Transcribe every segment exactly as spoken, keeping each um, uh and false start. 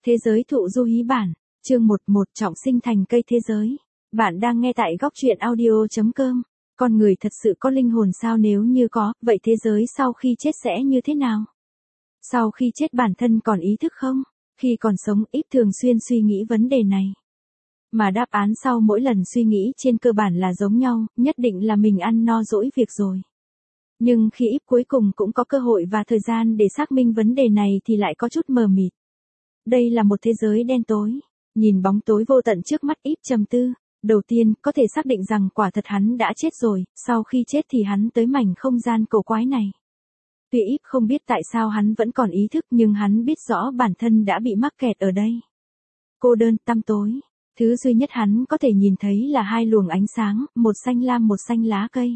Thế giới thụ du hí bản, chương một một trọng sinh thành cây thế giới. Bạn đang nghe tại góc truyện audio chấm com. Con người thật sự có linh hồn sao? Nếu như có, vậy thế giới sau khi chết sẽ như thế nào? Sau khi chết bản thân còn ý thức không? Khi còn sống, ít thường xuyên suy nghĩ vấn đề này. Mà đáp án sau mỗi lần suy nghĩ trên cơ bản là giống nhau, nhất định là mình ăn no dỗi việc rồi. Nhưng khi ít cuối cùng cũng có cơ hội và thời gian để xác minh vấn đề này thì lại có chút mờ mịt. Đây là một thế giới đen tối. Nhìn bóng tối vô tận trước mắt, ít trầm tư. Đầu tiên, có thể xác định rằng quả thật hắn đã chết rồi, sau khi chết thì hắn tới mảnh không gian cổ quái này. Tuy ít không biết tại sao hắn vẫn còn ý thức, nhưng hắn biết rõ bản thân đã bị mắc kẹt ở đây. Cô đơn, tăm tối. Thứ duy nhất hắn có thể nhìn thấy là hai luồng ánh sáng, một xanh lam một xanh lá cây.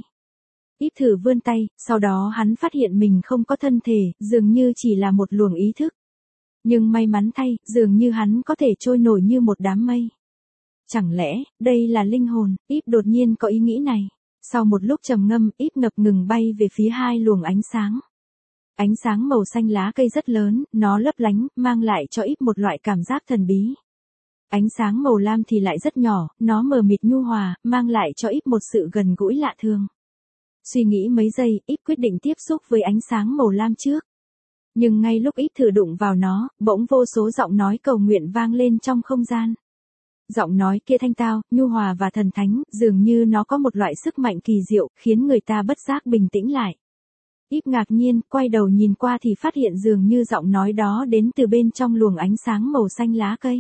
Ít thử vươn tay, sau đó hắn phát hiện mình không có thân thể, dường như chỉ là một luồng ý thức. Nhưng may mắn thay, dường như hắn có thể trôi nổi như một đám mây. Chẳng lẽ, đây là linh hồn? Ít đột nhiên có ý nghĩ này. Sau một lúc trầm ngâm, ít ngập ngừng bay về phía hai luồng ánh sáng. Ánh sáng màu xanh lá cây rất lớn, nó lấp lánh, mang lại cho ít một loại cảm giác thần bí. Ánh sáng màu lam thì lại rất nhỏ, nó mờ mịt nhu hòa, mang lại cho ít một sự gần gũi lạ thường. Suy nghĩ mấy giây, ít quyết định tiếp xúc với ánh sáng màu lam trước. Nhưng ngay lúc ít thử đụng vào nó, bỗng vô số giọng nói cầu nguyện vang lên trong không gian. Giọng nói kia thanh tao, nhu hòa và thần thánh, dường như nó có một loại sức mạnh kỳ diệu, khiến người ta bất giác bình tĩnh lại. Ít ngạc nhiên, quay đầu nhìn qua thì phát hiện dường như giọng nói đó đến từ bên trong luồng ánh sáng màu xanh lá cây.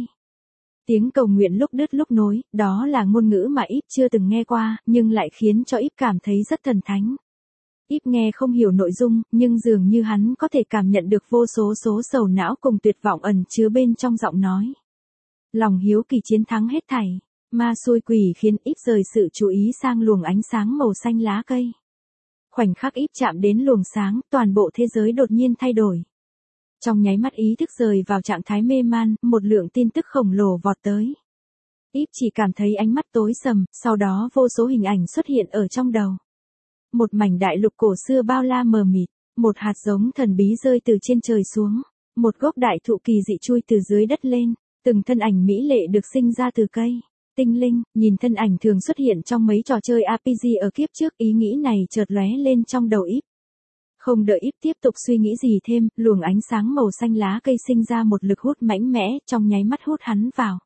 Tiếng cầu nguyện lúc đứt lúc nối, đó là ngôn ngữ mà ít chưa từng nghe qua, nhưng lại khiến cho ít cảm thấy rất thần thánh. Ít nghe không hiểu nội dung, nhưng dường như hắn có thể cảm nhận được vô số số sầu não cùng tuyệt vọng ẩn chứa bên trong giọng nói. Lòng hiếu kỳ chiến thắng hết thảy, ma xui quỷ khiến ít rời sự chú ý sang luồng ánh sáng màu xanh lá cây. Khoảnh khắc ít chạm đến luồng sáng, toàn bộ thế giới đột nhiên thay đổi. Trong nháy mắt ý thức rời vào trạng thái mê man, một lượng tin tức khổng lồ vọt tới. Ít chỉ cảm thấy ánh mắt tối sầm, sau đó vô số hình ảnh xuất hiện ở trong đầu. Một mảnh đại lục cổ xưa bao la mờ mịt, một hạt giống thần bí rơi từ trên trời xuống, một gốc đại thụ kỳ dị chui từ dưới đất lên, từng thân ảnh mỹ lệ được sinh ra từ cây. Tinh linh, nhìn thân ảnh thường xuất hiện trong mấy trò chơi rờ pê giê ở kiếp trước, ý nghĩ này chợt lóe lên trong đầu ít. Không đợi ít tiếp tục suy nghĩ gì thêm, luồng ánh sáng màu xanh lá cây sinh ra một lực hút mạnh mẽ, trong nháy mắt hút hắn vào.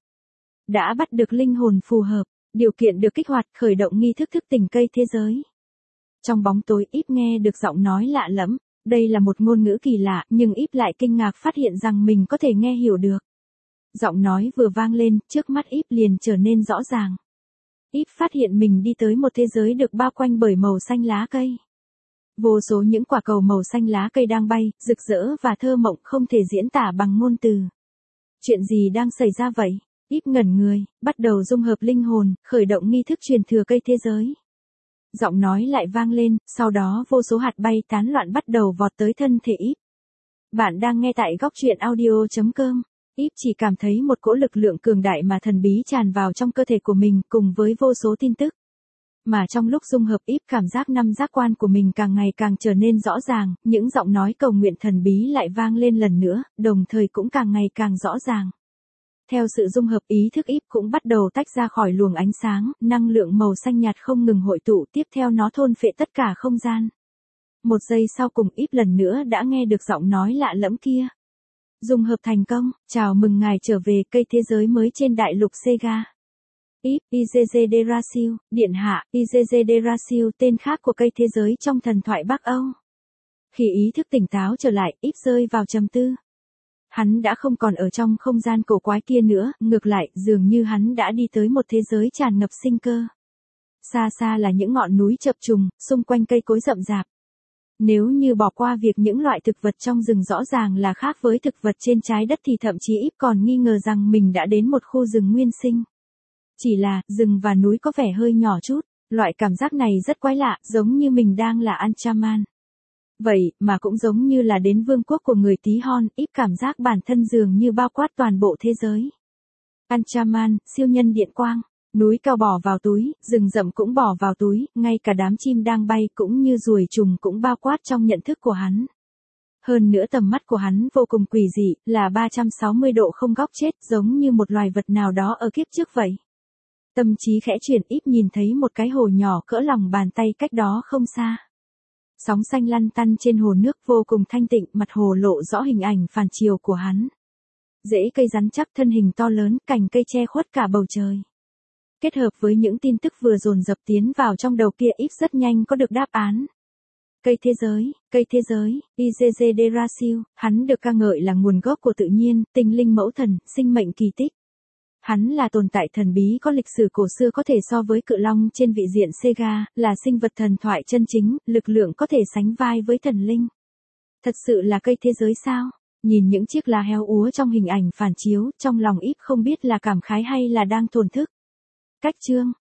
Đã bắt được linh hồn phù hợp, điều kiện được kích hoạt, khởi động nghi thức thức tỉnh cây thế giới. Trong bóng tối ít nghe được giọng nói lạ lẫm, đây là một ngôn ngữ kỳ lạ, nhưng ít lại kinh ngạc phát hiện rằng mình có thể nghe hiểu được. Giọng nói vừa vang lên, trước mắt ít liền trở nên rõ ràng. Ít phát hiện mình đi tới một thế giới được bao quanh bởi màu xanh lá cây. Vô số những quả cầu màu xanh lá cây đang bay, rực rỡ và thơ mộng không thể diễn tả bằng ngôn từ. Chuyện gì đang xảy ra vậy? Ít ngẩn người, bắt đầu dung hợp linh hồn, khởi động nghi thức truyền thừa cây thế giới. Giọng nói lại vang lên, sau đó vô số hạt bay tán loạn bắt đầu vọt tới thân thể ít. Bạn đang nghe tại góc truyện audio chấm com. Ít chỉ cảm thấy một cỗ lực lượng cường đại mà thần bí tràn vào trong cơ thể của mình cùng với vô số tin tức. Mà trong lúc dung hợp ít cảm giác năm giác quan của mình càng ngày càng trở nên rõ ràng, những giọng nói cầu nguyện thần bí lại vang lên lần nữa, đồng thời cũng càng ngày càng rõ ràng. Theo sự dung hợp ý thức ít cũng bắt đầu tách ra khỏi luồng ánh sáng, năng lượng màu xanh nhạt không ngừng hội tụ, tiếp theo nó thôn phệ tất cả không gian. Một giây sau cùng ít lần nữa đã nghe được giọng nói lạ lẫm kia. Dung hợp thành công, chào mừng ngài trở về cây thế giới mới trên đại lục Sega. Ít, Izezederasil, điện hạ, Izezederasil tên khác của cây thế giới trong thần thoại Bắc Âu. Khi ý thức tỉnh táo trở lại, ít rơi vào trầm tư. Hắn đã không còn ở trong không gian cổ quái kia nữa, ngược lại, dường như hắn đã đi tới một thế giới tràn ngập sinh cơ. Xa xa là những ngọn núi chập trùng, xung quanh cây cối rậm rạp. Nếu như bỏ qua việc những loại thực vật trong rừng rõ ràng là khác với thực vật trên trái đất thì thậm chí ít còn nghi ngờ rằng mình đã đến một khu rừng nguyên sinh. Chỉ là, rừng và núi có vẻ hơi nhỏ chút, loại cảm giác này rất quái lạ, giống như mình đang là Anchaman. Vậy, mà cũng giống như là đến vương quốc của người tí hon, ít cảm giác bản thân dường như bao quát toàn bộ thế giới. Anchaman, siêu nhân điện quang, núi cao bỏ vào túi, rừng rậm cũng bỏ vào túi, ngay cả đám chim đang bay cũng như ruồi trùng cũng bao quát trong nhận thức của hắn. Hơn nữa tầm mắt của hắn vô cùng quỷ dị, là ba trăm sáu mươi độ không góc chết, giống như một loài vật nào đó ở kiếp trước vậy. Tâm trí khẽ chuyển, ít nhìn thấy một cái hồ nhỏ cỡ lòng bàn tay cách đó không xa. Sóng xanh lăn tăn trên hồ nước vô cùng thanh tịnh, mặt hồ lộ rõ hình ảnh phản chiều của hắn. Rễ cây rắn chắc, thân hình to lớn, cành cây che khuất cả bầu trời. Kết hợp với những tin tức vừa dồn dập tiến vào trong đầu kia, ít rất nhanh có được đáp án. Cây thế giới, cây thế giới, Igederasil, hắn được ca ngợi là nguồn gốc của tự nhiên, tinh linh mẫu thần, sinh mệnh kỳ tích. Hắn là tồn tại thần bí có lịch sử cổ xưa, có thể so với cự long trên vị diện Sega, là sinh vật thần thoại chân chính, lực lượng có thể sánh vai với thần linh. Thật sự là cây thế giới sao? Nhìn những chiếc lá héo úa trong hình ảnh phản chiếu, trong lòng ít không biết là cảm khái hay là đang thổn thức. Cách chương